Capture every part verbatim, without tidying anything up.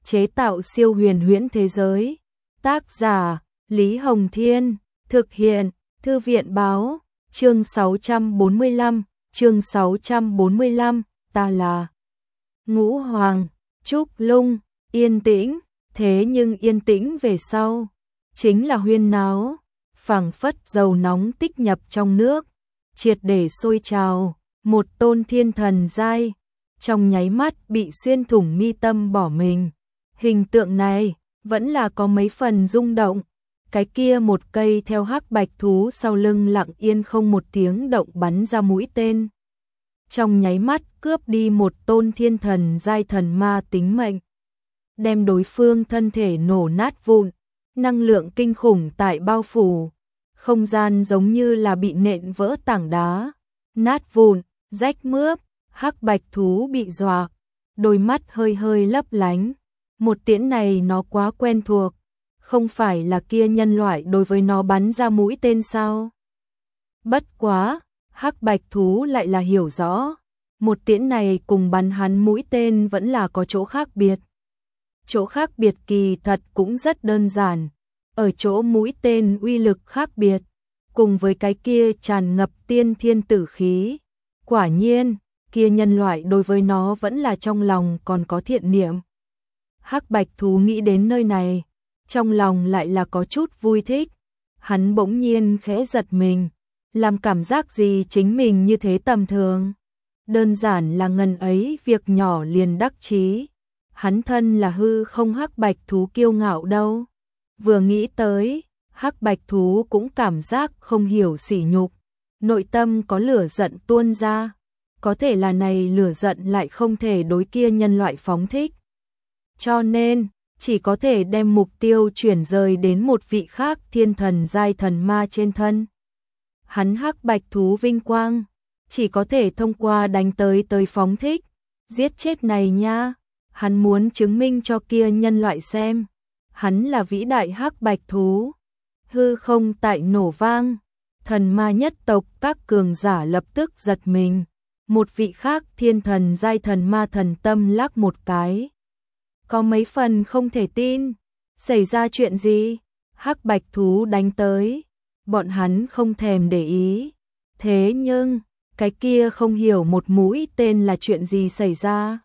chế tạo siêu huyền huyễn thế giới. Tác giả Lý Hồng Thiên, thực hiện Thư viện Báo, chương sáu trăm bốn mươi lăm, chương sáu trăm bốn mươi lăm, ta là Ngũ Hoàng, Trúc Lung, yên tĩnh, thế nhưng yên tĩnh về sau, chính là huyên náo, phảng phất dầu nóng tích nhập trong nước, triệt để sôi trào, một tôn thiên thần giai, trong nháy mắt bị xuyên thủng mi tâm bỏ mình. Hình tượng này vẫn là có mấy phần rung động, cái kia một cây theo hắc bạch thú sau lưng lặng yên không một tiếng động bắn ra mũi tên. Trong nháy mắt cướp đi một tôn thiên thần giai thần ma tính mệnh, đem đối phương thân thể nổ nát vụn, năng lượng kinh khủng tại bao phủ, không gian giống như là bị nện vỡ tảng đá, nát vụn, rách mướp, hắc bạch thú bị dọa, đôi mắt hơi hơi lấp lánh. Một tiễn này nó quá quen thuộc, không phải là kia nhân loại đối với nó bắn ra mũi tên sao? Bất quá, hắc bạch thú lại là hiểu rõ, một tiễn này cùng bắn hắn mũi tên vẫn là có chỗ khác biệt. Chỗ khác biệt kỳ thật cũng rất đơn giản, ở chỗ mũi tên uy lực khác biệt, cùng với cái kia tràn ngập tiên thiên tử khí. Quả nhiên, kia nhân loại đối với nó vẫn là trong lòng còn có thiện niệm. Hắc bạch thú nghĩ đến nơi này, trong lòng lại là có chút vui thích, hắn bỗng nhiên khẽ giật mình, làm cảm giác gì chính mình như thế tầm thường. Đơn giản là ngần ấy việc nhỏ liền đắc chí, hắn thân là hư không hắc bạch thú kiêu ngạo đâu. Vừa nghĩ tới, hắc bạch thú cũng cảm giác không hiểu sỉ nhục, nội tâm có lửa giận tuôn ra, có thể là này lửa giận lại không thể đối kia nhân loại phóng thích. Cho nên, chỉ có thể đem mục tiêu chuyển rời đến một vị khác thiên thần giai thần ma trên thân. Hắn hắc bạch thú vinh quang, chỉ có thể thông qua đánh tới tới phóng thích, giết chết này nha, hắn muốn chứng minh cho kia nhân loại xem, hắn là vĩ đại hắc bạch thú. Hư không tại nổ vang, thần ma nhất tộc các cường giả lập tức giật mình, một vị khác thiên thần giai thần ma thần tâm lắc một cái. Có mấy phần không thể tin, xảy ra chuyện gì? Hắc bạch thú đánh tới, bọn hắn không thèm để ý. Thế nhưng, cái kia không hiểu một mũi tên là chuyện gì xảy ra.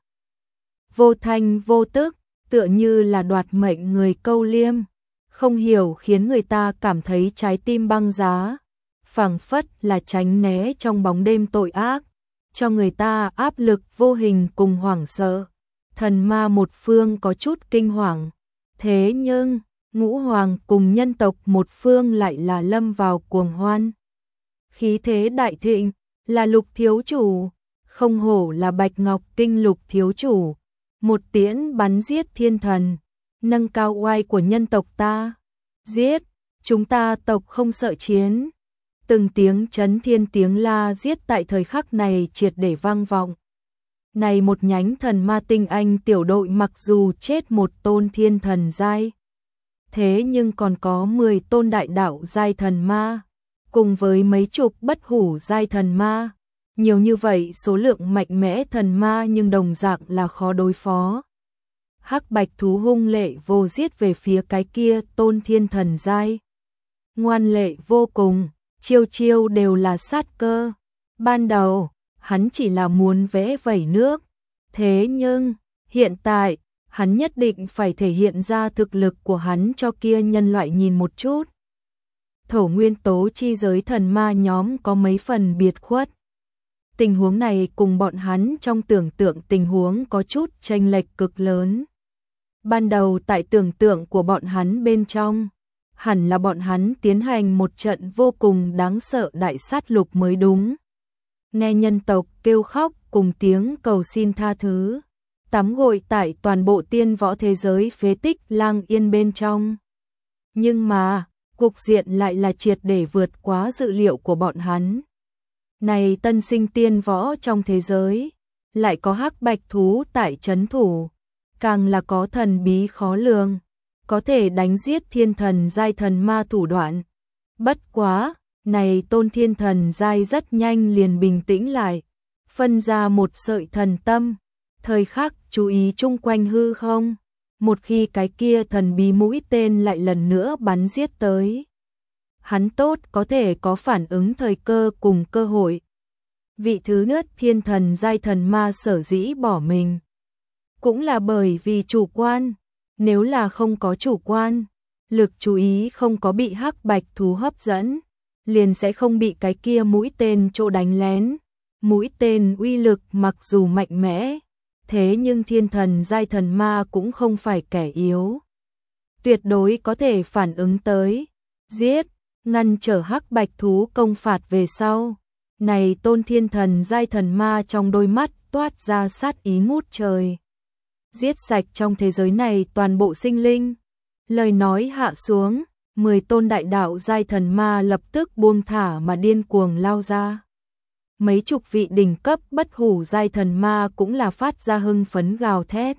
Vô thanh vô tức, tựa như là đoạt mệnh người câu liêm, không hiểu khiến người ta cảm thấy trái tim băng giá, phảng phất là tránh né trong bóng đêm tội ác, cho người ta áp lực vô hình cùng hoảng sợ. Thần ma một phương có chút kinh hoàng, thế nhưng, ngũ hoàng cùng nhân tộc một phương lại là lâm vào cuồng hoan. Khí thế đại thịnh, là Lục thiếu chủ, không hổ là Bạch Ngọc Kinh Lục thiếu chủ, một tiễn bắn giết thiên thần, nâng cao oai của nhân tộc ta. Giết, chúng ta tộc không sợ chiến. Từng tiếng chấn thiên tiếng la giết tại thời khắc này triệt để vang vọng. Này một nhánh thần ma tinh anh tiểu đội mặc dù chết một tôn thiên thần giai, thế nhưng còn có mười tôn đại đạo giai thần ma, cùng với mấy chục bất hủ giai thần ma. Nhiều như vậy số lượng mạnh mẽ thần ma nhưng đồng dạng là khó đối phó. Hắc bạch thú hung lệ vô giết về phía cái kia tôn thiên thần giai. Ngoan lệ vô cùng, chiêu chiêu đều là sát cơ. Ban đầu, hắn chỉ là muốn vẽ vẩy nước. Thế nhưng, hiện tại, hắn nhất định phải thể hiện ra thực lực của hắn cho kia nhân loại nhìn một chút. Thổ nguyên tố chi giới thần ma nhóm có mấy phần biệt khuất. Tình huống này cùng bọn hắn trong tưởng tượng tình huống có chút chênh lệch cực lớn. Ban đầu tại tưởng tượng của bọn hắn bên trong, hẳn là bọn hắn tiến hành một trận vô cùng đáng sợ đại sát lục mới đúng. Nghe nhân tộc kêu khóc cùng tiếng cầu xin tha thứ, tắm gội tại toàn bộ tiên võ thế giới phế tích lang yên bên trong. Nhưng mà, cục diện lại là triệt để vượt quá dự liệu của bọn hắn. Này tân sinh tiên võ trong thế giới, lại có hắc bạch thú tại trấn thủ, càng là có thần bí khó lường, có thể đánh giết thiên thần giai thần ma thủ đoạn. Bất quá, này tôn thiên thần giai rất nhanh liền bình tĩnh lại, phân ra một sợi thần tâm, thời khắc chú ý chung quanh hư không, một khi cái kia thần bí mũi tên lại lần nữa bắn giết tới. Hắn tốt có thể có phản ứng thời cơ cùng cơ hội. Vị thứ nhất thiên thần giai thần ma sở dĩ bỏ mình. Cũng là bởi vì chủ quan, nếu là không có chủ quan, lực chú ý không có bị hắc bạch thú hấp dẫn, liền sẽ không bị cái kia mũi tên chỗ đánh lén. Mũi tên uy lực mặc dù mạnh mẽ, thế nhưng thiên thần giai thần ma cũng không phải kẻ yếu. Tuyệt đối có thể phản ứng tới, giết, ngăn trở hắc bạch thú công phạt về sau. Này tôn thiên thần giai thần ma trong đôi mắt toát ra sát ý ngút trời. Giết sạch trong thế giới này toàn bộ sinh linh. Lời nói hạ xuống, mười tôn đại đạo giai thần ma lập tức buông thả mà điên cuồng lao ra. Mấy chục vị đỉnh cấp bất hủ giai thần ma cũng là phát ra hưng phấn gào thét.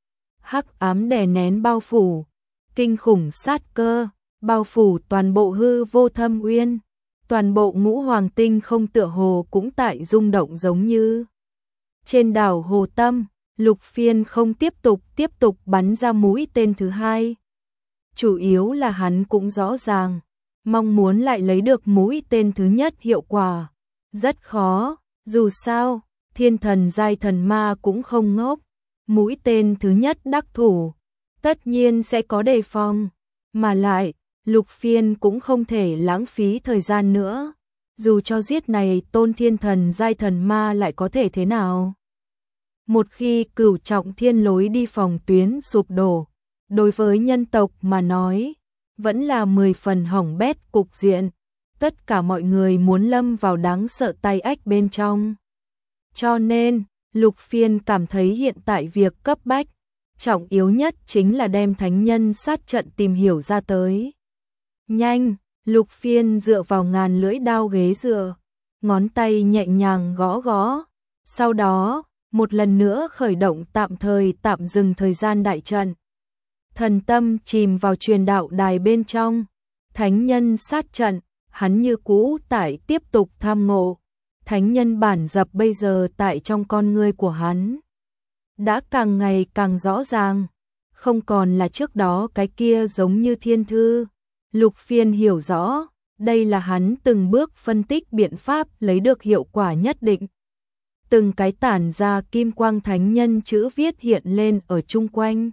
Hắc ám đè nén bao phủ, kinh khủng sát cơ, bao phủ toàn bộ hư vô thâm uyên. Toàn bộ ngũ hoàng tinh không tựa hồ cũng tại rung động giống như. Trên đảo Hồ Tâm, Lục Phiên không tiếp tục tiếp tục bắn ra mũi tên thứ hai. Chủ yếu là hắn cũng rõ ràng, mong muốn lại lấy được mũi tên thứ nhất hiệu quả. Rất khó, dù sao, thiên thần giai thần ma cũng không ngốc. Mũi tên thứ nhất đắc thủ, tất nhiên sẽ có đề phòng. Mà lại, Lục Phiên cũng không thể lãng phí thời gian nữa. Dù cho giết này tôn thiên thần giai thần ma lại có thể thế nào? Một khi cửu trọng thiên lối đi phòng tuyến sụp đổ, đối với nhân tộc mà nói, vẫn là mười phần hỏng bét cục diện. Tất cả mọi người muốn lâm vào đáng sợ tay ách bên trong. Cho nên, Lục Phiên cảm thấy hiện tại việc cấp bách, trọng yếu nhất chính là đem thánh nhân sát trận tìm hiểu ra tới. Nhanh, Lục Phiên dựa vào ngàn lưỡi đao ghế dựa, ngón tay nhẹ nhàng gõ gõ. Sau đó, một lần nữa khởi động tạm thời tạm dừng thời gian đại trận. Thần tâm chìm vào truyền đạo đài bên trong, thánh nhân sát trận, hắn như cũ tại tiếp tục tham ngộ. Thánh nhân bản dập bây giờ tại trong con ngươi của hắn đã càng ngày càng rõ ràng, không còn là trước đó cái kia giống như thiên thư. Lục Phiên hiểu rõ, đây là hắn từng bước phân tích biện pháp lấy được hiệu quả nhất định. Từng cái tản ra kim quang thánh nhân chữ viết hiện lên ở chung quanh.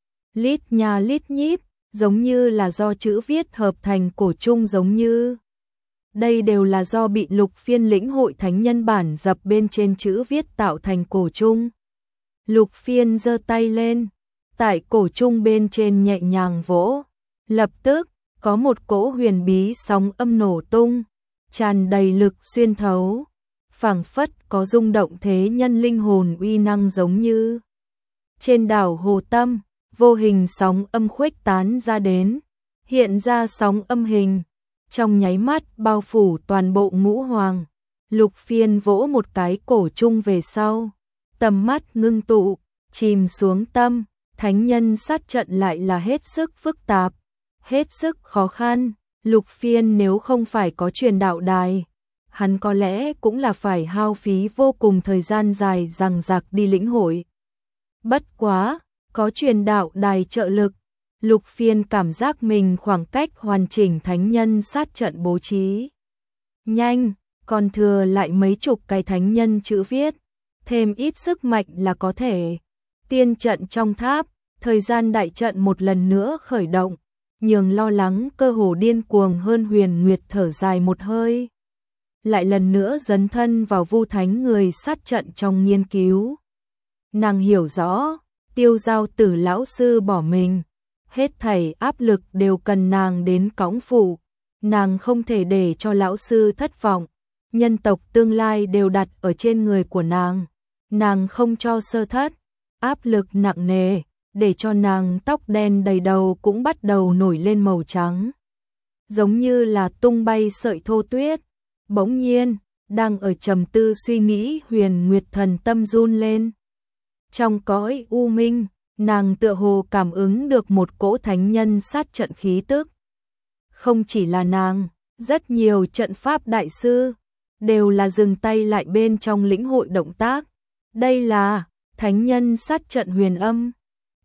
Lít nha lít nhít, giống như là do chữ viết hợp thành cổ chung giống như. Đây đều là do bị Lục Phiên lĩnh hội thánh nhân bản dập bên trên chữ viết tạo thành cổ chung. Lục Phiên giơ tay lên, tại cổ chung bên trên nhẹ nhàng vỗ. Lập tức, có một cỗ huyền bí sóng âm nổ tung, tràn đầy lực xuyên thấu, phảng phất có rung động thế nhân linh hồn uy năng giống như. Trên đảo Hồ Tâm, vô hình sóng âm khuếch tán ra đến, hiện ra sóng âm hình, trong nháy mắt bao phủ toàn bộ ngũ hoàng. Lục Phiên vỗ một cái cổ chung về sau, tầm mắt ngưng tụ, chìm xuống tâm, thánh nhân sát trận lại là hết sức phức tạp, hết sức khó khăn. Lục Phiên nếu không phải có truyền đạo đài, hắn có lẽ cũng là phải hao phí vô cùng thời gian dài dằng dặc đi lĩnh hội. Bất quá, có truyền đạo đài trợ lực, Lục Phiên cảm giác mình khoảng cách hoàn chỉnh thánh nhân sát trận bố trí. Nhanh, còn thừa lại mấy chục cái thánh nhân chữ viết, thêm ít sức mạnh là có thể. Tiên trận trong tháp, thời gian đại trận một lần nữa khởi động, nhường lo lắng cơ hồ điên cuồng hơn Huyền Nguyệt thở dài một hơi. Lại lần nữa dấn thân vào vu thánh người sát trận trong nghiên cứu. Nàng hiểu rõ, Tiêu Giao Tử lão sư bỏ mình, hết thảy áp lực đều cần nàng đến cõng phụ. Nàng không thể để cho lão sư thất vọng, nhân tộc tương lai đều đặt ở trên người của nàng. Nàng không cho sơ thất, áp lực nặng nề, để cho nàng tóc đen đầy đầu cũng bắt đầu nổi lên màu trắng. Giống như là tung bay sợi thô tuyết. Bỗng nhiên, đang ở trầm tư suy nghĩ Huyền Nguyệt thần tâm run lên. Trong cõi u minh, nàng tựa hồ cảm ứng được một cỗ thánh nhân sát trận khí tức. Không chỉ là nàng, rất nhiều trận pháp đại sư đều là dừng tay lại bên trong lĩnh hội động tác. Đây là thánh nhân sát trận huyền âm.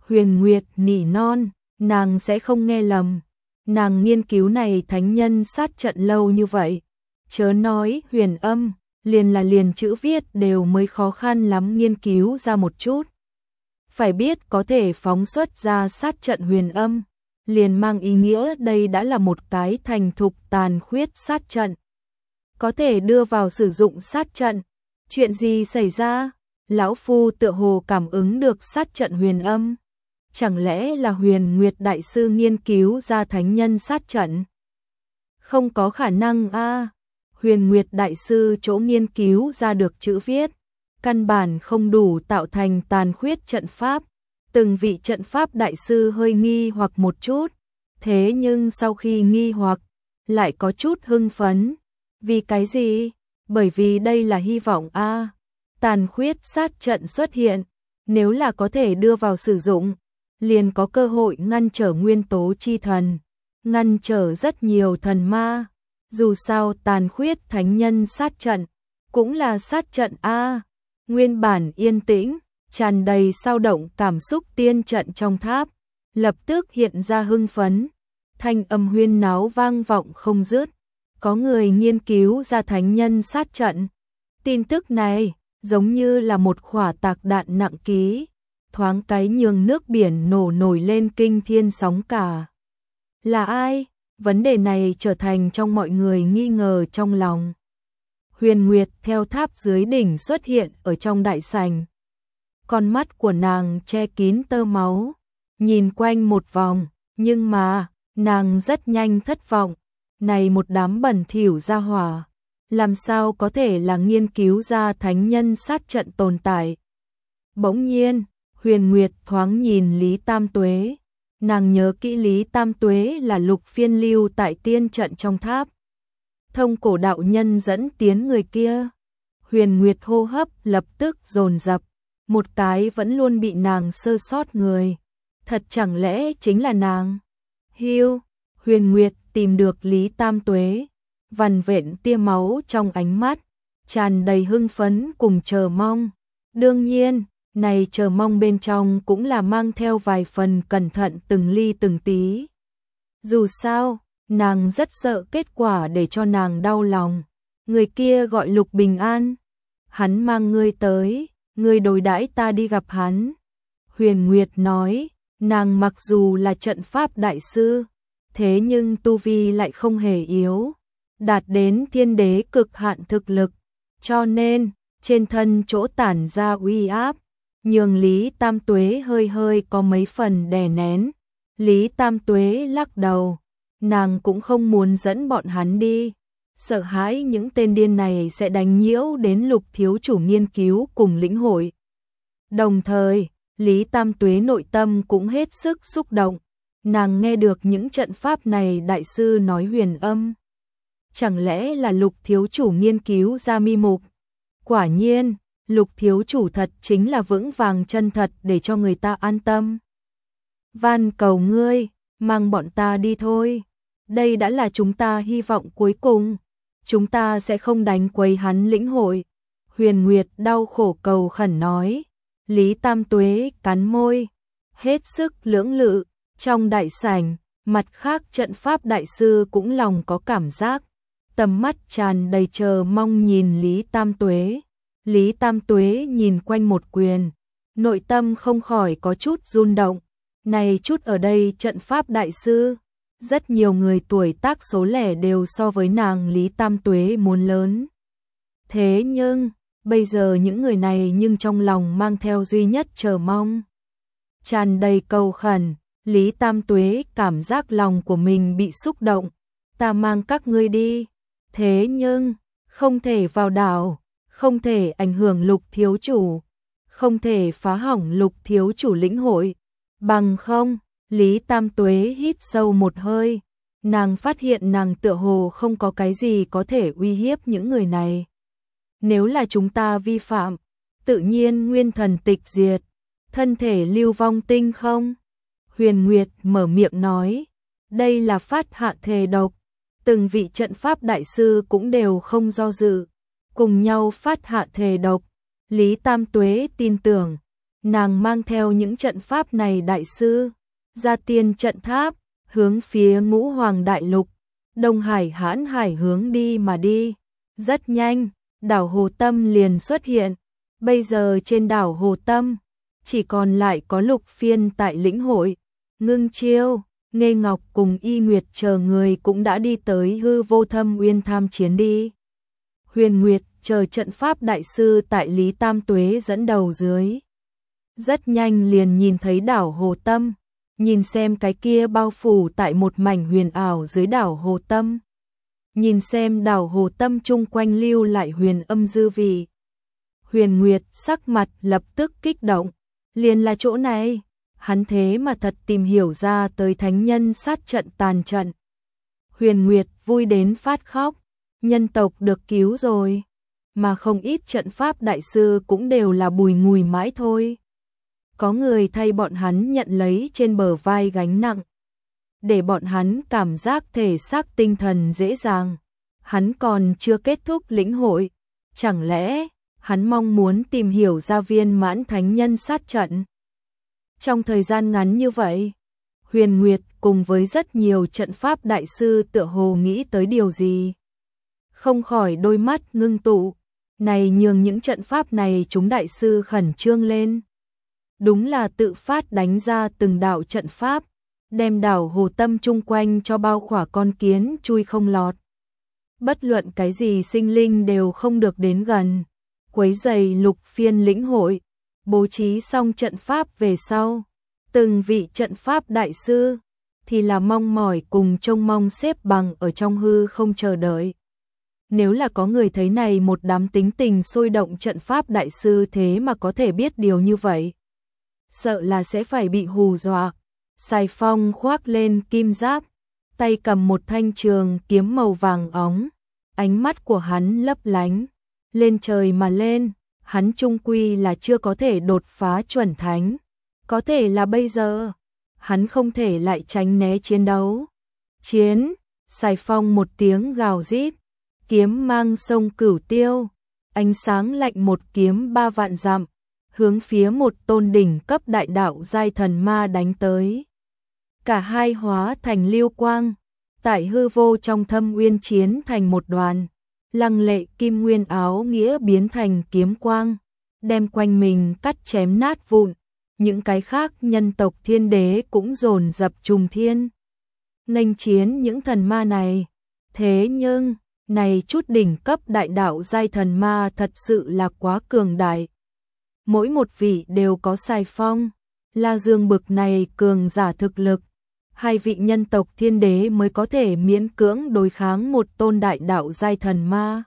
Huyền Nguyệt nỉ non, nàng sẽ không nghe lầm. Nàng nghiên cứu này thánh nhân sát trận lâu như vậy. Chớ nói huyền âm, liền là liền chữ viết đều mới khó khăn lắm nghiên cứu ra một chút. Phải biết có thể phóng xuất ra sát trận huyền âm, liền mang ý nghĩa đây đã là một cái thành thục tàn khuyết sát trận. Có thể đưa vào sử dụng sát trận. Chuyện gì xảy ra? Lão Phu tựa hồ cảm ứng được sát trận huyền âm. Chẳng lẽ là Huyền Nguyệt Đại Sư nghiên cứu ra thánh nhân sát trận? Không có khả năng a. À. Huyền Nguyệt Đại Sư chỗ nghiên cứu ra được chữ viết, căn bản không đủ tạo thành tàn khuyết trận pháp. Từng vị trận pháp đại sư hơi nghi hoặc một chút, thế nhưng sau khi nghi hoặc, lại có chút hưng phấn. Vì cái gì? Bởi vì đây là hy vọng a. À. Tàn khuyết sát trận xuất hiện, nếu là có thể đưa vào sử dụng, liền có cơ hội ngăn trở nguyên tố chi thần, ngăn trở rất nhiều thần ma. Dù sao tàn khuyết thánh nhân sát trận, cũng là sát trận a. Nguyên bản yên tĩnh, tràn đầy sao động cảm xúc tiên trận trong tháp, lập tức hiện ra hưng phấn, thanh âm huyên náo vang vọng không dứt. Có người nghiên cứu ra thánh nhân sát trận. Tin tức này giống như là một quả tạc đạn nặng ký, thoáng cái nhường nước biển nổ nổi lên kinh thiên sóng cả. Là ai? Vấn đề này trở thành trong mọi người nghi ngờ trong lòng. Huyền Nguyệt theo tháp dưới đỉnh xuất hiện ở trong đại sảnh. Con mắt của nàng che kín tơ máu, nhìn quanh một vòng, nhưng mà, nàng rất nhanh thất vọng. Này một đám bẩn thỉu ra hỏa, làm sao có thể là nghiên cứu ra thánh nhân sát trận tồn tại. Bỗng nhiên, Huyền Nguyệt thoáng nhìn Lý Tam Tuế. Nàng nhớ kỹ Lý Tam Tuế là lục phiên lưu tại tiên trận trong tháp. Thông cổ đạo nhân dẫn tiến người kia. Huyền Nguyệt hô hấp lập tức dồn dập, một cái vẫn luôn bị nàng sơ sót người. Thật chẳng lẽ chính là nàng? Hiu, Huyền Nguyệt tìm được Lý Tam Tuế, vằn vện tia máu trong ánh mắt, tràn đầy hưng phấn cùng chờ mong. Đương nhiên, này chờ mong bên trong cũng là mang theo vài phần cẩn thận từng ly từng tí. Dù sao, nàng rất sợ kết quả để cho nàng đau lòng. Người kia gọi Lục Bình An. Hắn mang ngươi tới, ngươi đối đãi ta đi gặp hắn. Huyền Nguyệt nói, nàng mặc dù là trận pháp đại sư, thế nhưng tu vi lại không hề yếu, đạt đến thiên đế cực hạn thực lực, cho nên trên thân chỗ tản ra uy áp, nhường Lý Tam Tuế hơi hơi có mấy phần đè nén. Lý Tam Tuế lắc đầu, nàng cũng không muốn dẫn bọn hắn đi, sợ hãi những tên điên này sẽ đánh nhiễu đến Lục thiếu chủ nghiên cứu cùng lĩnh hội. Đồng thời, Lý Tam Tuế nội tâm cũng hết sức xúc động. Nàng nghe được những trận pháp này đại sư nói huyền âm. Chẳng lẽ là Lục thiếu chủ nghiên cứu ra mi mục? Quả nhiên, Lục thiếu chủ thật chính là vững vàng chân thật để cho người ta an tâm. Van cầu ngươi, mang bọn ta đi thôi. Đây đã là chúng ta hy vọng cuối cùng. Chúng ta sẽ không đánh quấy hắn lĩnh hội. Huyền Nguyệt đau khổ cầu khẩn nói. Lý Tam Tuế cắn môi, hết sức lưỡng lự. Trong đại sảnh, mặt khác trận pháp đại sư cũng lòng có cảm giác, tầm mắt tràn đầy chờ mong nhìn Lý Tam Tuế. Lý Tam Tuế nhìn quanh một quyền, nội tâm không khỏi có chút run động. Này chút ở đây trận pháp đại sư, rất nhiều người tuổi tác số lẻ đều so với nàng Lý Tam Tuế muốn lớn. Thế nhưng, bây giờ những người này nhưng trong lòng mang theo duy nhất chờ mong. Tràn đầy cầu khẩn. Lý Tam Tuế cảm giác lòng của mình bị xúc động. Ta mang các ngươi đi. Thế nhưng, không thể vào đảo, không thể ảnh hưởng Lục thiếu chủ, không thể phá hỏng Lục thiếu chủ lĩnh hội. Bằng không, Lý Tam Tuế hít sâu một hơi. Nàng phát hiện nàng tựa hồ không có cái gì có thể uy hiếp những người này. Nếu là chúng ta vi phạm, tự nhiên nguyên thần tịch diệt, thân thể lưu vong tinh không? Huyền Nguyệt mở miệng nói, đây là phát hạ thề độc. Từng vị trận pháp đại sư cũng đều không do dự, cùng nhau phát hạ thề độc. Lý Tam Tuế tin tưởng, nàng mang theo những trận pháp này đại sư, ra tiên trận tháp, hướng phía Ngũ Hoàng Đại Lục, Đông Hải Hãn Hải hướng đi mà đi. Rất nhanh, đảo Hồ Tâm liền xuất hiện. Bây giờ trên đảo Hồ Tâm, chỉ còn lại có Lục Phiên tại lĩnh hội. Ngưng Chiêu, Nghê Ngọc cùng Y Nguyệt chờ người cũng đã đi tới Hư Vô Thâm Uyên tham chiến đi. Huyền Nguyệt chờ trận pháp đại sư tại Lý Tam Tuế dẫn đầu dưới. Rất nhanh liền nhìn thấy đảo Hồ Tâm, nhìn xem cái kia bao phủ tại một mảnh huyền ảo dưới đảo Hồ Tâm. Nhìn xem đảo Hồ Tâm chung quanh lưu lại huyền âm dư vị. Huyền Nguyệt sắc mặt lập tức kích động, liền là chỗ này, hắn thế mà thật tìm hiểu ra tới thánh nhân sát trận tàn trận. Huyền Nguyệt vui đến phát khóc, nhân tộc được cứu rồi, mà không ít trận pháp đại sư cũng đều là bùi ngùi mãi thôi. Có người thay bọn hắn nhận lấy trên bờ vai gánh nặng, để bọn hắn cảm giác thể xác tinh thần dễ dàng. Hắn còn chưa kết thúc lĩnh hội, chẳng lẽ hắn mong muốn tìm hiểu ra viên mãn thánh nhân sát trận? Trong thời gian ngắn như vậy, Huyền Nguyệt cùng với rất nhiều trận pháp đại sư tựa hồ nghĩ tới điều gì, không khỏi đôi mắt ngưng tụ, này nhường những trận pháp này chúng đại sư khẩn trương lên. Đúng là tự phát đánh ra từng đạo trận pháp, đem đảo Hồ Tâm chung quanh cho bao khỏa con kiến chui không lọt. Bất luận cái gì sinh linh đều không được đến gần, quấy rầy Lục Phiên lĩnh hội. Bố trí xong trận pháp về sau, từng vị trận pháp đại sư thì là mong mỏi cùng trông mong xếp bằng ở trong hư không chờ đợi. Nếu là có người thấy này một đám tính tình sôi động trận pháp đại sư thế mà có thể biết điều như vậy, sợ là sẽ phải bị hù dọa. Sài Phong khoác lên kim giáp, tay cầm một thanh trường kiếm màu vàng óng, ánh mắt của hắn lấp lánh, lên trời mà lên. Hắn trung quy là chưa có thể đột phá chuẩn thánh, có thể là bây giờ, hắn không thể lại tránh né chiến đấu. Chiến, Sài Phong một tiếng gào rít, kiếm mang sông Cửu Tiêu, ánh sáng lạnh một kiếm ba vạn dặm, hướng phía một tôn đỉnh cấp đại đạo giai thần ma đánh tới. Cả hai hóa thành lưu quang, tại hư vô trong thâm uyên chiến thành một đoàn. Lăng lệ kim nguyên áo nghĩa biến thành kiếm quang, đem quanh mình cắt chém nát vụn. Những cái khác nhân tộc thiên đế cũng dồn dập trùng thiên, nghênh chiến những thần ma này. Thế nhưng, này chút đỉnh cấp đại đạo giai thần ma thật sự là quá cường đại. Mỗi một vị đều có Sài Phong, La Dương bực này cường giả thực lực. Hai vị nhân tộc thiên đế mới có thể miễn cưỡng đối kháng một tôn đại đạo giai thần ma.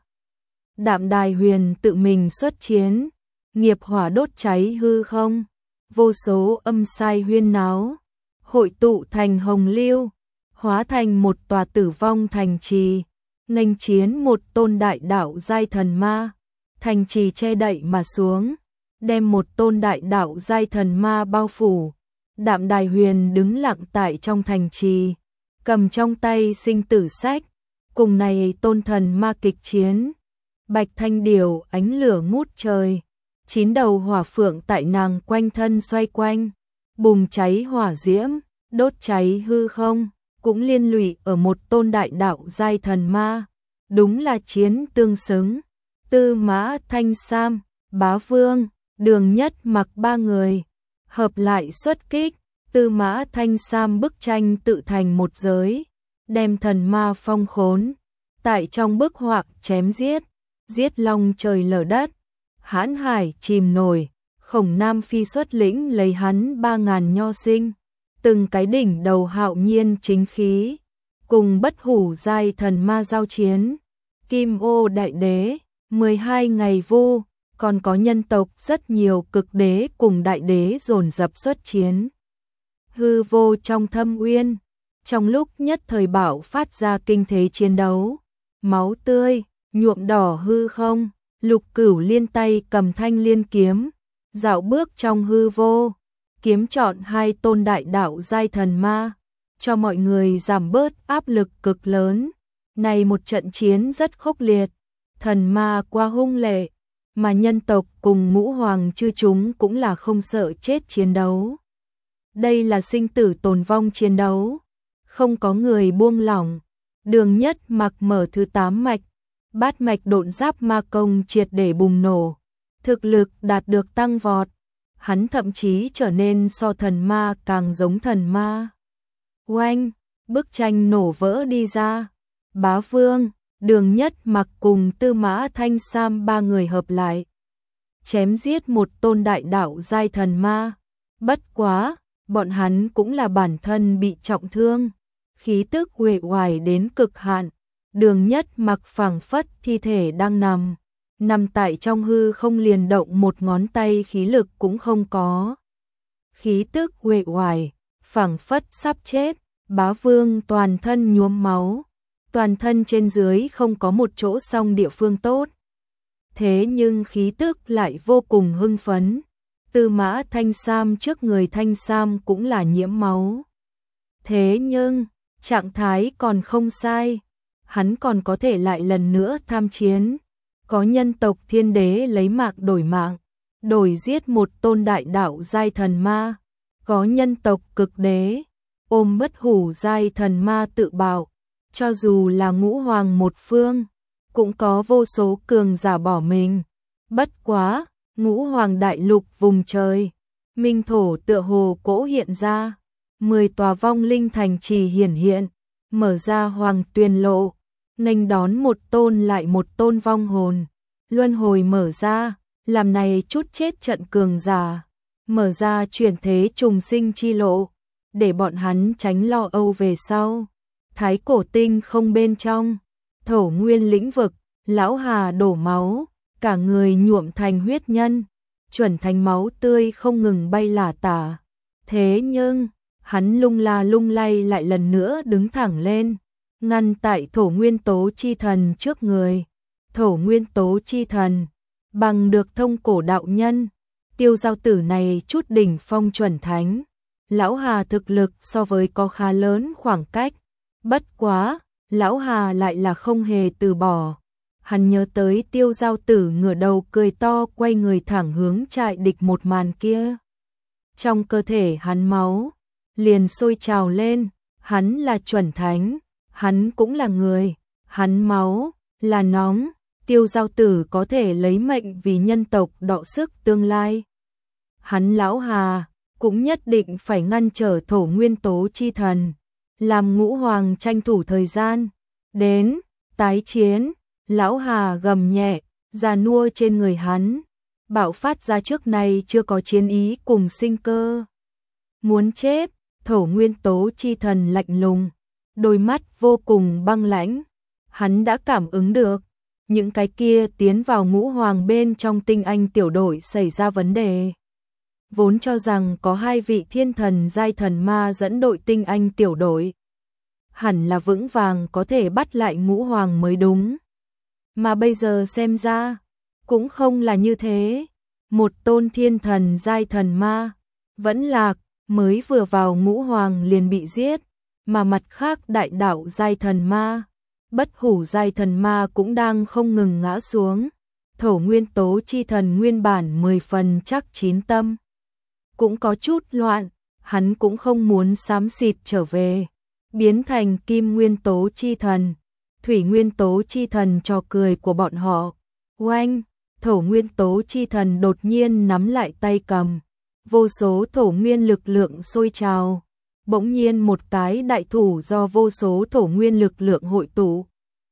Đạm Đài Huyền tự mình xuất chiến, nghiệp hỏa đốt cháy hư không, vô số âm sai huyên náo, hội tụ thành hồng lưu, hóa thành một tòa tử vong thành trì, nghênh chiến một tôn đại đạo giai thần ma. Thành trì che đậy mà xuống, đem một tôn đại đạo giai thần ma bao phủ. Đạm Đài Huyền đứng lặng tại trong thành trì, cầm trong tay sinh tử sách, cùng này tôn thần ma kịch chiến. Bạch Thanh Điểu ánh lửa ngút trời, chín đầu hỏa phượng tại nàng quanh thân xoay quanh, bùng cháy hỏa diễm, đốt cháy hư không, cũng liên lụy ở một tôn đại đạo giai thần ma. Đúng là chiến tương xứng. Tư Mã Thanh Sam, Bá Vương, Đường Nhất Mặc ba người hợp lại xuất kích. Tư Mã Thanh Sam bức tranh tự thành một giới, đem thần ma phong khốn, tại trong bức họa chém giết, giết long trời lở đất, hãn hải chìm nổi. Khổng Nam Phi xuất lĩnh lấy hắn ba ngàn nho sinh, từng cái đỉnh đầu hạo nhiên chính khí, cùng bất hủ giai thần ma giao chiến. Kim Ô Đại Đế, mười hai ngày vu, còn có nhân tộc rất nhiều cực đế cùng đại đế dồn dập xuất chiến. Hư vô trong thâm uyên, trong lúc nhất thời bạo phát ra kinh thế chiến đấu, máu tươi nhuộm đỏ hư không. Lục Cửu Liên tay cầm thanh liên kiếm, dạo bước trong hư vô, kiếm chọn hai tôn đại đạo giai thần ma, cho mọi người giảm bớt áp lực cực lớn. Này một trận chiến rất khốc liệt, thần ma qua hung lệ, mà nhân tộc cùng ngũ hoàng chư chúng cũng là không sợ chết chiến đấu. Đây là sinh tử tồn vong chiến đấu, không có người buông lỏng. Đường Nhất Mặc mở thứ tám mạch, bát mạch độn giáp ma công triệt để bùng nổ, thực lực đạt được tăng vọt, hắn thậm chí trở nên so thần ma càng giống thần ma. Oanh, bức tranh nổ vỡ đi ra, Bá Vương, Đường Nhất Mặc cùng Tư Mã Thanh Sam ba người hợp lại, chém giết một tôn đại đạo giai thần ma. Bất quá, bọn hắn cũng là bản thân bị trọng thương, khí tức uể oải đến cực hạn. Đường Nhất Mặc phảng phất thi thể đang nằm, nằm tại trong hư không liền động một ngón tay khí lực cũng không có. Khí tức uể oải, phảng phất sắp chết. Bá Vương toàn thân nhuốm máu, toàn thân trên dưới không có một chỗ song địa phương tốt. Thế nhưng khí tức lại vô cùng hưng phấn. Tư Mã Thanh Sam trước người Thanh Sam cũng là nhiễm máu. Thế nhưng, trạng thái còn không sai, hắn còn có thể lại lần nữa tham chiến. Có nhân tộc thiên đế lấy mạng đổi mạng, đổi giết một tôn đại đạo giai thần ma. Có nhân tộc cực đế ôm bất hủ giai thần ma tự bạo, cho dù là ngũ hoàng một phương, cũng có vô số cường giả bỏ mình. Bất quá, ngũ hoàng đại lục vùng trời, minh thổ tựa hồ cỗ hiện ra, mười tòa vong linh thành trì hiển hiện, mở ra hoàng tuyền lộ, nghênh đón một tôn lại một tôn vong hồn, luân hồi mở ra, làm này chút chết trận cường giả, mở ra chuyển thế trùng sinh chi lộ, để bọn hắn tránh lo âu về sau. Thái cổ tinh không bên trong, thổ nguyên lĩnh vực, lão Hà đổ máu, cả người nhuộm thành huyết nhân, chuẩn thành máu tươi không ngừng bay lả tả. Thế nhưng, hắn lung la lung lay lại lần nữa đứng thẳng lên, ngăn tại thổ nguyên tố chi thần trước người. Thổ nguyên tố chi thần, bằng được thông cổ đạo nhân, Tiêu Giao Tử này chút đỉnh phong chuẩn thánh. Lão Hà thực lực so với có khá lớn khoảng cách, bất quá, Lão Hà lại là không hề từ bỏ. Hắn nhớ tới Tiêu Giao Tử ngửa đầu cười to quay người thẳng hướng trại địch một màn kia. Trong cơ thể hắn máu liền sôi trào lên, hắn là chuẩn thánh, hắn cũng là người, hắn máu là nóng, Tiêu Giao Tử có thể lấy mệnh vì nhân tộc đọ sức tương lai. Hắn Lão Hà cũng nhất định phải ngăn trở thổ nguyên tố chi thần, làm ngũ hoàng tranh thủ thời gian. Đến, tái chiến, Lão Hà gầm nhẹ, già nua trên người hắn, bạo phát ra trước nay chưa có chiến ý cùng sinh cơ. Muốn chết, thổ nguyên tố chi thần lạnh lùng, đôi mắt vô cùng băng lãnh, hắn đã cảm ứng được, những cái kia tiến vào ngũ hoàng bên trong tinh anh tiểu đội xảy ra vấn đề. Vốn cho rằng có hai vị thiên thần giai thần ma dẫn đội tinh anh tiểu đội, hẳn là vững vàng có thể bắt lại ngũ hoàng mới đúng. Mà bây giờ xem ra, cũng không là như thế. Một tôn thiên thần giai thần ma, vẫn lạc, mới vừa vào ngũ hoàng liền bị giết, mà mặt khác đại đạo giai thần ma, bất hủ giai thần ma cũng đang không ngừng ngã xuống. Thổ nguyên tố chi thần nguyên bản mười phần chắc chín tâm, cũng có chút loạn, hắn cũng không muốn xám xịt trở về, biến thành kim nguyên tố chi thần, thủy nguyên tố chi thần trò cười của bọn họ. Oanh, thổ nguyên tố chi thần đột nhiên nắm lại tay cầm, vô số thổ nguyên lực lượng sôi trào, bỗng nhiên một cái đại thủ do vô số thổ nguyên lực lượng hội tụ.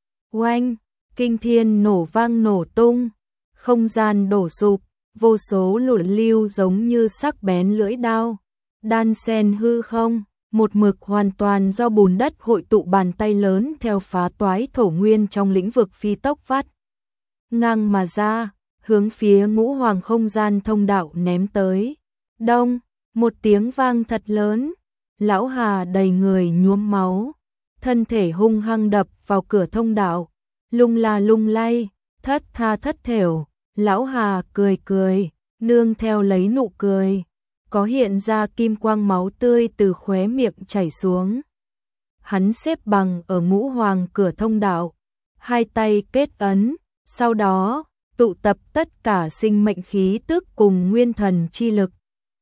Oanh, kinh thiên nổ vang nổ tung, không gian đổ sụp, vô số luận lưu giống như sắc bén lưỡi đao, đan sen hư không, một mực hoàn toàn do bùn đất hội tụ bàn tay lớn theo phá toái thổ nguyên trong lĩnh vực phi tốc vắt ngang mà ra, hướng phía ngũ hoàng không gian thông đạo ném tới. Đông, một tiếng vang thật lớn, Lão Hà đầy người nhuốm máu, thân thể hung hăng đập vào cửa thông đạo, lung la lung lay, thất tha thất thểu. Lão Hà cười cười, nương theo lấy nụ cười, có hiện ra kim quang máu tươi từ khóe miệng chảy xuống. Hắn xếp bằng ở ngũ hoàng cửa thông đạo, hai tay kết ấn, sau đó tụ tập tất cả sinh mệnh khí tức cùng nguyên thần chi lực,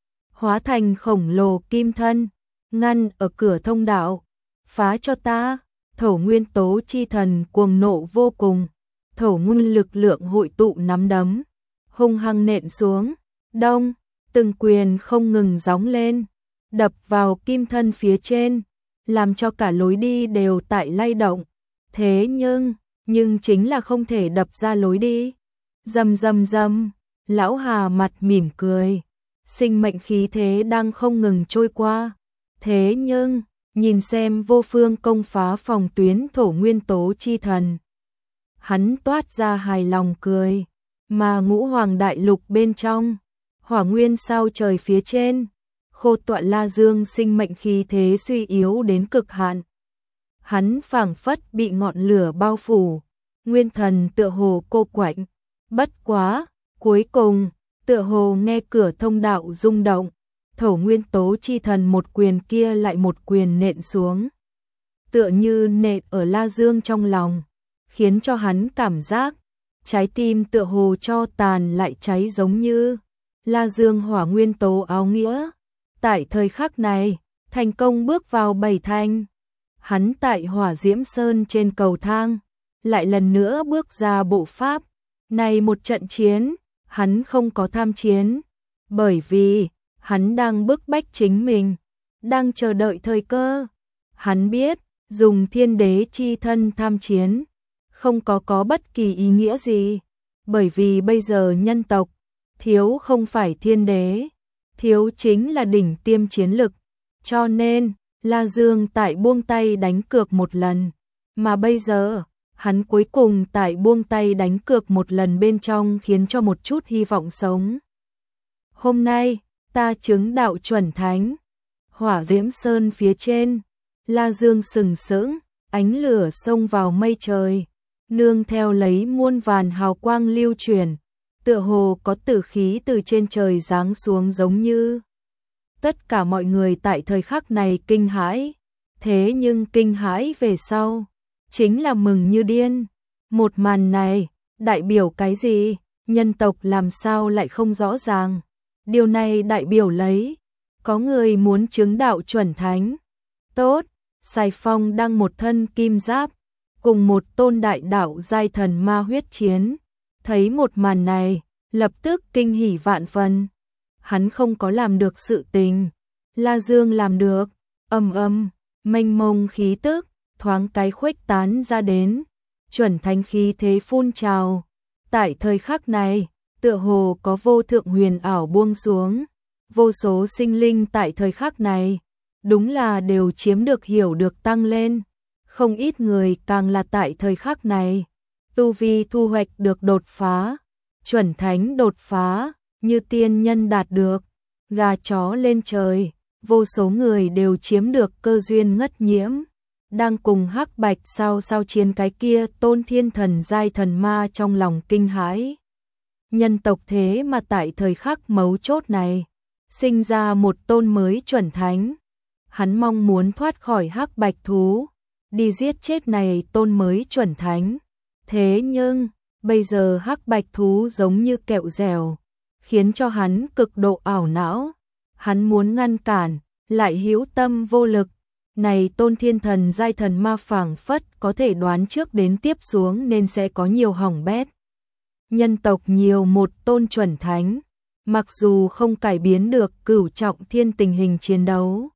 hóa thành khổng lồ kim thân, ngăn ở cửa thông đạo, phá cho ta. Thổ nguyên tố chi thần cuồng nộ vô cùng, thổ nguyên lực lượng hội tụ nắm đấm, hung hăng nện xuống, đông, từng quyền không ngừng gióng lên, đập vào kim thân phía trên, làm cho cả lối đi đều tại lay động. Thế nhưng, nhưng chính là không thể đập ra lối đi. Rầm rầm rầm, lão Hà mặt mỉm cười, sinh mệnh khí thế đang không ngừng trôi qua. Thế nhưng, nhìn xem vô phương công phá phòng tuyến thổ nguyên tố chi thần, hắn toát ra hài lòng cười, mà ngũ hoàng đại lục bên trong, hỏa nguyên sao trời phía trên, khô tọa La Dương sinh mệnh khí thế suy yếu đến cực hạn. Hắn phảng phất bị ngọn lửa bao phủ, nguyên thần tựa hồ cô quạnh, bất quá, cuối cùng, tựa hồ nghe cửa thông đạo rung động, thổ nguyên tố chi thần một quyền kia lại một quyền nện xuống. Tựa như nện ở La Dương trong lòng, khiến cho hắn cảm giác, trái tim tựa hồ cho tàn lại cháy giống như. La Dương hỏa nguyên tố áo nghĩa, tại thời khắc này, thành công bước vào bảy thành. Hắn tại hỏa diễm sơn trên cầu thang, lại lần nữa bước ra bộ pháp. Này một trận chiến, hắn không có tham chiến, bởi vì hắn đang bức bách chính mình, đang chờ đợi thời cơ. Hắn biết, dùng thiên đế chi thân tham chiến, không có có bất kỳ ý nghĩa gì, bởi vì bây giờ nhân tộc, thiếu không phải thiên đế, thiếu chính là đỉnh tiêm chiến lực, cho nên, La Dương tại buông tay đánh cược một lần, mà bây giờ, hắn cuối cùng tại buông tay đánh cược một lần bên trong khiến cho một chút hy vọng sống. Hôm nay, ta chứng đạo chuẩn thánh, hỏa diễm sơn phía trên, La Dương sừng sững, ánh lửa xông vào mây trời, nương theo lấy muôn vàn hào quang lưu chuyển, tựa hồ có tử khí từ trên trời giáng xuống giống như. Tất cả mọi người tại thời khắc này kinh hãi, thế nhưng kinh hãi về sau, chính là mừng như điên. Một màn này, đại biểu cái gì, nhân tộc làm sao lại không rõ ràng. Điều này đại biểu lấy, có người muốn chứng đạo chuẩn thánh. Tốt, Sài Phong đang một thân kim giáp, cùng một tôn đại đạo giai thần ma huyết chiến. Thấy một màn này, lập tức kinh hỉ vạn phần. Hắn không có làm được sự tình, La Dương làm được. Ầm ầm, mênh mông khí tức, thoáng cái khuếch tán ra đến, chuẩn thánh khí thế phun trào. Tại thời khắc này, tựa hồ có vô thượng huyền ảo buông xuống, vô số sinh linh tại thời khắc này, đúng là đều chiếm được hiểu được tăng lên. Không ít người càng là tại thời khắc này, tu vi thu hoạch được đột phá, chuẩn thánh đột phá, như tiên nhân đạt được, gà chó lên trời, vô số người đều chiếm được cơ duyên ngất nhiễm, đang cùng hắc bạch sao sao chiến cái kia tôn thiên thần giai thần ma trong lòng kinh hãi. Nhân tộc thế mà tại thời khắc mấu chốt này, sinh ra một tôn mới chuẩn thánh. Hắn mong muốn thoát khỏi hắc bạch thú, đi giết chết này tôn mới chuẩn thánh. Thế nhưng, bây giờ hắc bạch thú giống như kẹo dẻo, khiến cho hắn cực độ ảo não. Hắn muốn ngăn cản, lại hữu tâm vô lực. Này tôn thiên thần giai thần ma phảng phất có thể đoán trước đến tiếp xuống nên sẽ có nhiều hỏng bét. Nhân tộc nhiều một tôn chuẩn thánh, mặc dù không cải biến được cửu trọng thiên tình hình chiến đấu.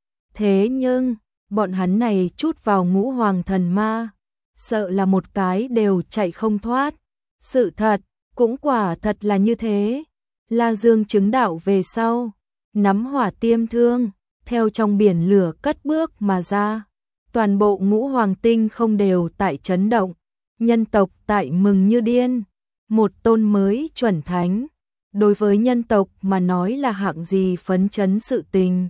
Thế nhưng, bọn hắn này chút vào ngũ hoàng thần ma, sợ là một cái đều chạy không thoát. Sự thật, cũng quả thật là như thế. La Dương chứng đạo về sau, nắm hỏa tiêm thương, theo trong biển lửa cất bước mà ra. Toàn bộ ngũ hoàng tinh không đều tại chấn động, nhân tộc tại mừng như điên. Một tôn mới chuẩn thánh, đối với nhân tộc mà nói là hạng gì phấn chấn sự tình.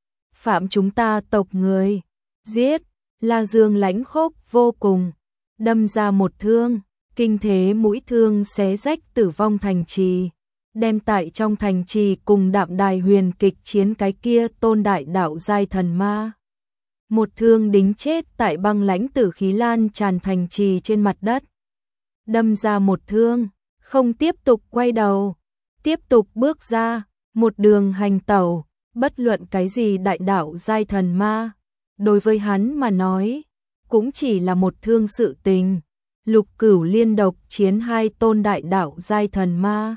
Phạm chúng ta tộc người, giết, La Dương lãnh khốc vô cùng, đâm ra một thương, kinh thế mũi thương xé rách tử vong thành trì, đem tại trong thành trì cùng đạm đài huyền kịch chiến cái kia tôn đại đạo giai thần ma. Một thương đính chết tại băng lãnh tử khí lan tràn thành trì trên mặt đất. Đâm ra một thương, không tiếp tục quay đầu, tiếp tục bước ra, một đường hành tẩu, bất luận cái gì đại đạo giai thần ma, đối với hắn mà nói, cũng chỉ là một thương sự tình. Lục Cửu liên độc chiến hai tôn đại đạo giai thần ma,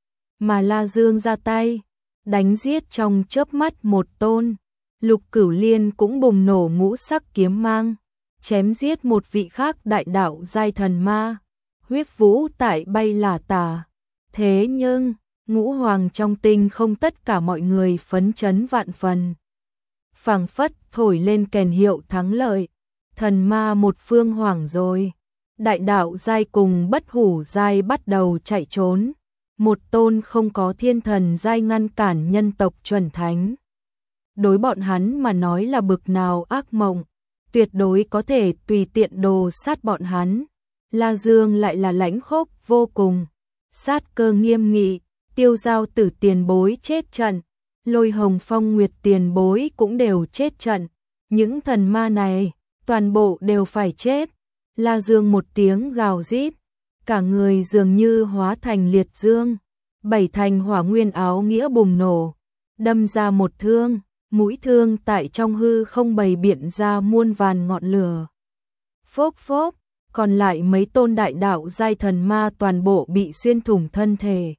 mà La Dương ra tay, đánh giết trong chớp mắt một tôn. Lục Cửu liên cũng bùng nổ ngũ sắc kiếm mang, chém giết một vị khác đại đạo giai thần ma, huyết vũ tại bay lả tả. Thế nhưng, ngũ hoàng trong tinh không tất cả mọi người phấn chấn vạn phần. Phảng phất thổi lên kèn hiệu thắng lợi, thần ma một phương hoảng rồi. Đại đạo giai cùng bất hủ giai bắt đầu chạy trốn, một tôn không có thiên thần giai ngăn cản nhân tộc chuẩn thánh. Đối bọn hắn mà nói là bực nào ác mộng, tuyệt đối có thể tùy tiện đồ sát bọn hắn. La Dương lại là lãnh khốc vô cùng, sát cơ nghiêm nghị, Tiêu Giao Tử tiền bối chết trận, Lôi Hồng Phong Nguyệt tiền bối cũng đều chết trận. Những thần ma này, toàn bộ đều phải chết. La Dương một tiếng gào rít, cả người dường như hóa thành liệt dương, bảy thành hỏa nguyên áo nghĩa bùng nổ, đâm ra một thương, mũi thương tại trong hư không bày biện ra muôn vàn ngọn lửa. Phốc phốc, còn lại mấy tôn đại đạo giai thần ma toàn bộ bị xuyên thủng thân thể,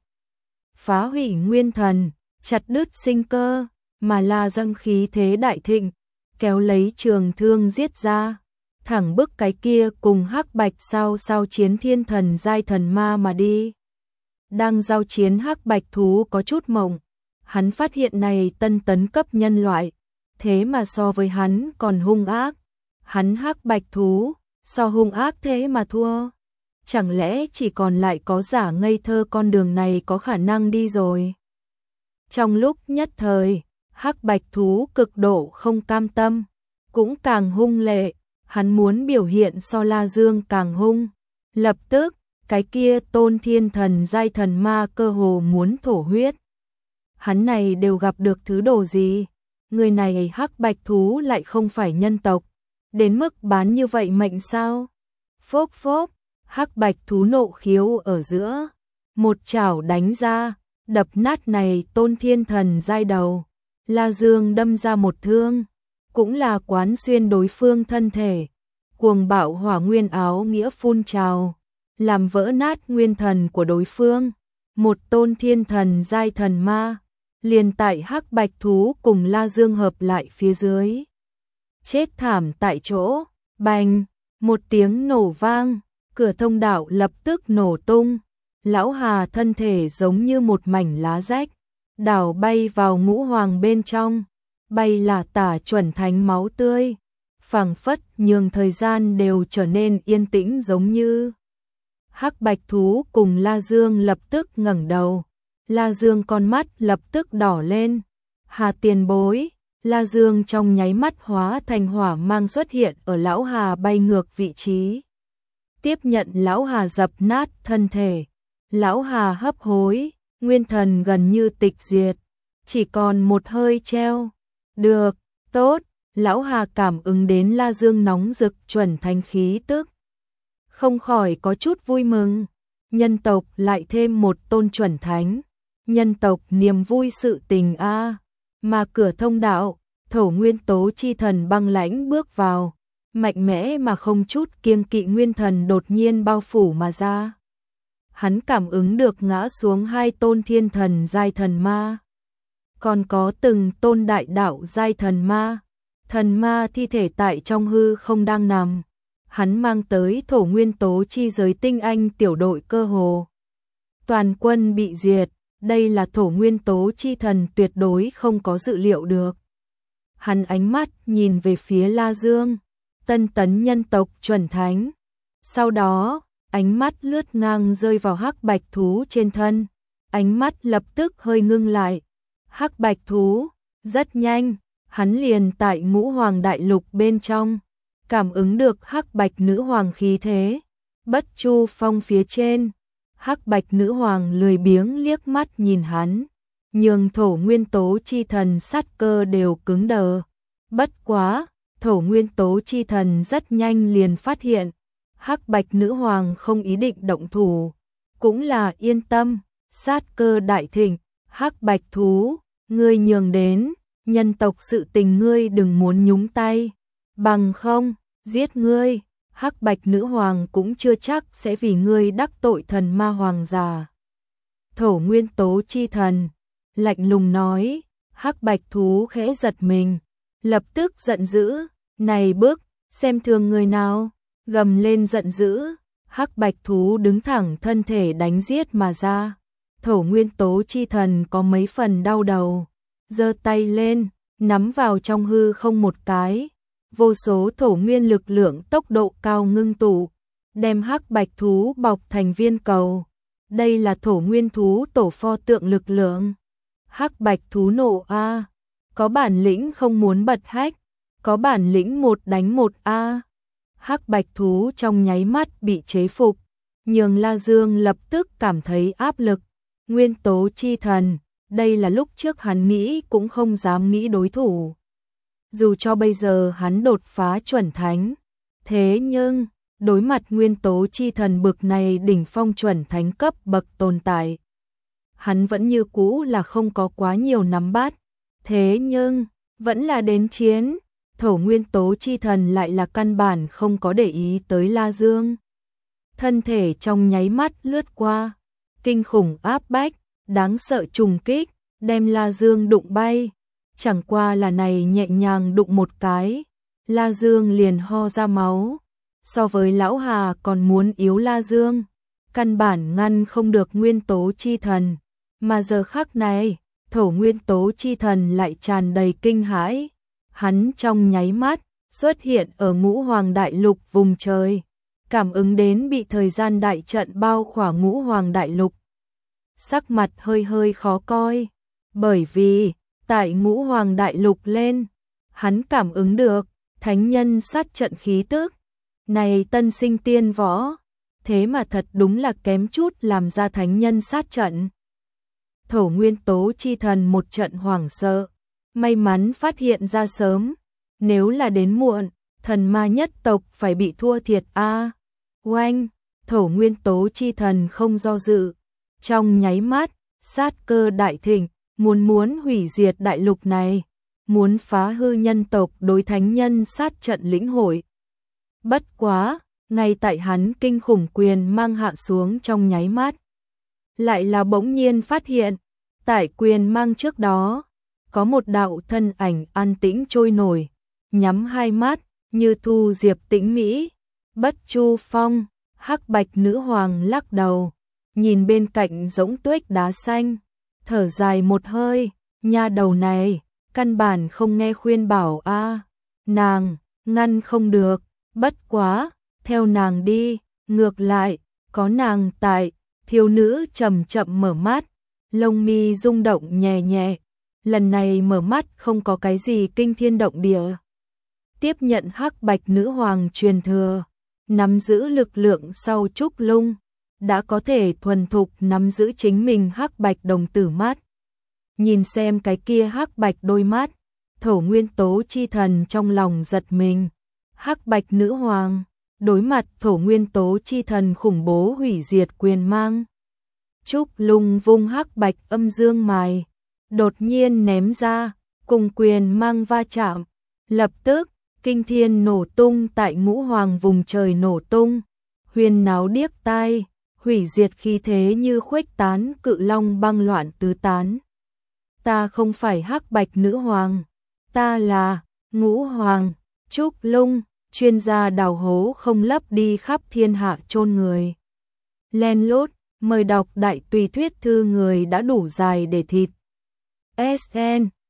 phá hủy nguyên thần, chặt đứt sinh cơ, mà La Dương khí thế đại thịnh, kéo lấy trường thương giết ra, thẳng bức cái kia cùng hắc bạch sao sao chiến thiên thần giai thần ma mà đi. Đang giao chiến hắc bạch thú có chút mộng, hắn phát hiện này tân tấn cấp nhân loại, thế mà so với hắn còn hung ác. Hắn hắc bạch thú, so hung ác thế mà thua. Chẳng lẽ chỉ còn lại có giả ngây thơ con đường này có khả năng đi rồi? Trong lúc nhất thời, hắc bạch thú cực độ không cam tâm, cũng càng hung lệ. Hắn muốn biểu hiện so La Dương càng hung. Lập tức, cái kia tôn thiên thần giai thần ma cơ hồ muốn thổ huyết. Hắn này đều gặp được thứ đồ gì? Người này hắc bạch thú lại không phải nhân tộc, đến mức bán như vậy mệnh sao? Phốc phốc, hắc bạch thú nộ khiếu ở giữa, một chảo đánh ra, đập nát này tôn thiên thần giai đầu. La Dương đâm ra một thương, cũng là quán xuyên đối phương thân thể, cuồng bạo hỏa nguyên áo nghĩa phun trào, làm vỡ nát nguyên thần của đối phương. Một tôn thiên thần giai thần ma, liền tại hắc bạch thú cùng La Dương hợp lại phía dưới, chết thảm tại chỗ. Bành, một tiếng nổ vang, cửa thông đạo lập tức nổ tung, lão Hà thân thể giống như một mảnh lá rách, đảo bay vào ngũ hoàng bên trong, bay là tả chuẩn thánh máu tươi, phảng phất nhường thời gian đều trở nên yên tĩnh giống như. Hắc bạch thú cùng La Dương lập tức ngẩng đầu, La Dương con mắt lập tức đỏ lên. Hà tiền bối, La Dương trong nháy mắt hóa thành hỏa mang xuất hiện ở lão Hà bay ngược vị trí, tiếp nhận lão Hà dập nát thân thể. Lão Hà hấp hối, nguyên thần gần như tịch diệt, chỉ còn một hơi treo. Được, tốt, lão Hà cảm ứng đến La Dương nóng rực chuẩn thánh khí tức, không khỏi có chút vui mừng. Nhân tộc lại thêm một tôn chuẩn thánh, nhân tộc niềm vui sự tình a. Mà cửa thông đạo, thổ nguyên tố chi thần băng lãnh bước vào, mạnh mẽ mà không chút kiêng kỵ nguyên thần đột nhiên bao phủ mà ra. Hắn cảm ứng được ngã xuống hai tôn thiên thần giai thần ma, còn có từng tôn đại đạo giai thần ma. Thần ma thi thể tại trong hư không đang nằm, hắn mang tới thổ nguyên tố chi giới tinh anh tiểu đội cơ hồ toàn quân bị diệt. Đây là thổ nguyên tố chi thần tuyệt đối không có dự liệu được. Hắn ánh mắt nhìn về phía La Dương, tân tấn nhân tộc chuẩn thánh. Sau đó, ánh mắt lướt ngang rơi vào hắc bạch thú trên thân, ánh mắt lập tức hơi ngưng lại. Hắc bạch thú, rất nhanh, hắn liền tại ngũ hoàng đại lục bên trong, cảm ứng được hắc bạch nữ hoàng khí thế. Bất Chu Phong phía trên, hắc bạch nữ hoàng lười biếng liếc mắt nhìn hắn, nhường thổ nguyên tố chi thần sát cơ đều cứng đờ. Bất quá, thổ nguyên tố chi thần rất nhanh liền phát hiện, hắc bạch nữ hoàng không ý định động thủ, cũng là yên tâm, sát cơ đại thịnh, hắc bạch thú, ngươi nhường đến, nhân tộc sự tình ngươi đừng muốn nhúng tay, bằng không, giết ngươi, hắc bạch nữ hoàng cũng chưa chắc sẽ vì ngươi đắc tội thần ma hoàng già. Thổ nguyên tố chi thần, lạnh lùng nói, hắc bạch thú khẽ giật mình, lập tức giận dữ, này bước, xem thường người nào, gầm lên giận dữ, hắc bạch thú đứng thẳng thân thể đánh giết mà ra. Thổ nguyên tố chi thần có mấy phần đau đầu, giơ tay lên, nắm vào trong hư không một cái, vô số thổ nguyên lực lượng tốc độ cao ngưng tụ, đem hắc bạch thú bọc thành viên cầu. Đây là thổ nguyên thú tổ pho tượng lực lượng. Hắc bạch thú nộ a, có bản lĩnh không muốn bật hách, có bản lĩnh một đánh một a. Hắc bạch thú trong nháy mắt bị chế phục, nhường La Dương lập tức cảm thấy áp lực. Nguyên tố chi thần, đây là lúc trước hắn nghĩ cũng không dám nghĩ đối thủ. Dù cho bây giờ hắn đột phá chuẩn thánh, thế nhưng đối mặt nguyên tố chi thần bực này đỉnh phong chuẩn thánh cấp bậc tồn tại, hắn vẫn như cũ là không có quá nhiều nắm bắt. Thế nhưng vẫn là đến chiến, thổ nguyên tố chi thần lại là căn bản không có để ý tới La Dương. Thân thể trong nháy mắt lướt qua, kinh khủng áp bách, đáng sợ trùng kích, đem La Dương đụng bay. Chẳng qua là này nhẹ nhàng đụng một cái, La Dương liền ho ra máu. So với lão Hà còn muốn yếu La Dương, căn bản ngăn không được nguyên tố chi thần. Mà giờ khắc này, thổ nguyên tố chi thần lại tràn đầy kinh hãi. Hắn trong nháy mắt, xuất hiện ở ngũ hoàng đại lục vùng trời. Cảm ứng đến bị thời gian đại trận bao khỏa ngũ hoàng đại lục. Sắc mặt hơi hơi khó coi, bởi vì, tại ngũ hoàng đại lục lên, hắn cảm ứng được, thánh nhân sát trận khí tức. Này tân sinh tiên võ, thế mà thật đúng là kém chút làm ra thánh nhân sát trận. Thổ nguyên tố chi thần một trận hoảng sợ, may mắn phát hiện ra sớm, nếu là đến muộn, thần ma nhất tộc phải bị thua thiệt a. À, oanh, thổ nguyên tố chi thần không do dự, trong nháy mắt, sát cơ đại thịnh, muốn muốn hủy diệt đại lục này, muốn phá hư nhân tộc đối thánh nhân sát trận lĩnh hội. Bất quá, ngay tại hắn kinh khủng quyền mang hạ xuống trong nháy mắt, lại là bỗng nhiên phát hiện, tại quyền mang trước đó, có một đạo thân ảnh an tĩnh trôi nổi, nhắm hai mắt, như thu diệp tĩnh mỹ. Bất Chu Phong, hắc bạch nữ hoàng lắc đầu, nhìn bên cạnh rỗng tuếch đá xanh, thở dài một hơi, nha đầu này, căn bản không nghe khuyên bảo a, à, nàng, ngăn không được, bất quá, theo nàng đi, ngược lại, có nàng tại, thiếu nữ chậm chậm mở mắt, lông mi rung động nhẹ nhẹ, lần này mở mắt không có cái gì kinh thiên động địa. Tiếp nhận hắc bạch nữ hoàng truyền thừa, nắm giữ lực lượng sau trúc lung, đã có thể thuần thục nắm giữ chính mình hắc bạch đồng tử mắt. Nhìn xem cái kia hắc bạch đôi mắt, thổ nguyên tố chi thần trong lòng giật mình. Hắc bạch nữ hoàng, đối mặt thổ nguyên tố chi thần khủng bố hủy diệt quyền mang. Trúc lung vung hắc bạch âm dương mài, đột nhiên ném ra, cùng quyền mang va chạm. Lập tức, kinh thiên nổ tung tại ngũ hoàng vùng trời nổ tung, huyên náo điếc tai, hủy diệt khí thế như khuếch tán, cự long băng loạn tứ tán. Ta không phải hắc bạch nữ hoàng, ta là ngũ hoàng. Trúc lung, chuyên gia đào hố không lấp đi khắp thiên hạ chôn người. Len lút, mời đọc đại tùy thuyết thư người đã đủ dài để thịt. ét en